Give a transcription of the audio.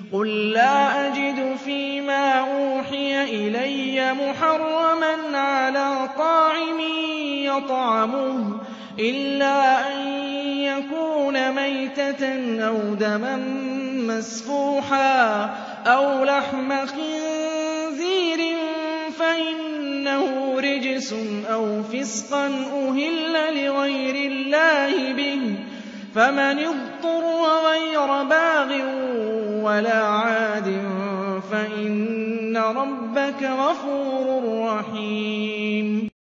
قُل لَّا أَجِدُ فِيمَا أُوحِيَ إِلَيَّ مُحَرَّمًا عَلَىٰ طَاعِمٍ يَطْعَمُهُ إِلَّا أَن يَكُونَ مَيْتَةً أَوْ دَمًا مَّسْفُوحًا أَوْ لَحْمَ خِنزِيرٍ فَإِنَّهُ رِجْسٌ أَوْ فِسْقًا أُهِلَّ لِغَيْرِ اللَّهِ بِهِ ۚ فَمَنِ اضْطُرَّ غَيْرَ بَاغٍ وَلَا عَادٍ فَإِنَّ رَبَّكَ غَفُورٌ رَّحِيمٌ